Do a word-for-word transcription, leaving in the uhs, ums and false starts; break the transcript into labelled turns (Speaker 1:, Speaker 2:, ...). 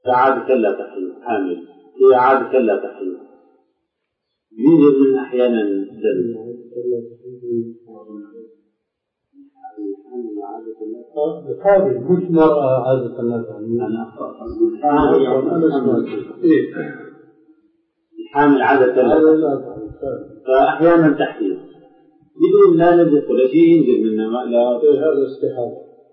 Speaker 1: عادة لا تحيض حامل هي عادة لا تحيض يوجد من أحيانا دم
Speaker 2: هذه مش مرأة عادة لا تحيض
Speaker 1: الحامل عادة لا تحيض فأحيانا تحيض بدون لا نزل ولا شيء ينزل منها لا
Speaker 2: هذا استحاضة